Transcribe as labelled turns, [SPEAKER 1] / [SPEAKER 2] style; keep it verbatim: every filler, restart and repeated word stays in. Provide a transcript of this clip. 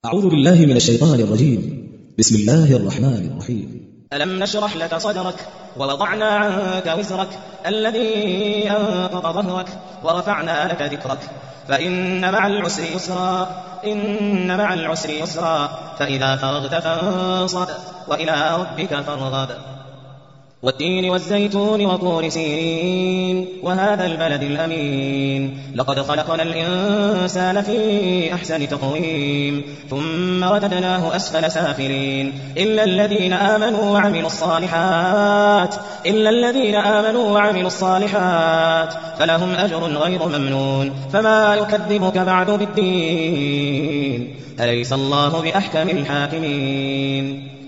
[SPEAKER 1] أعوذ بالله من الشيطان الرجيم. بسم الله الرحمن الرحيم.
[SPEAKER 2] ألم نشرح لك صدرك ووضعنا عنك وزرك الذي أنقض ظهرك ورفعنا لك ذكرك فإن مع العسر يسرا إن مع العسر يسرا فإذا فرغت فانصب وإلى ربك فارغب والتين والزيتون وطور سينين وهذا البلد الأمين لقد خلقنا الإنسان في أحسن تقويم ثم رددناه أسفل سافلين إلا الذين آمنوا وعملوا الصالحات إلا الذين آمنوا وعملوا الصالحات فلهم أجر غير ممنون فما يكذبك بعد بالدين أليس الله بأحكم الحاكمين.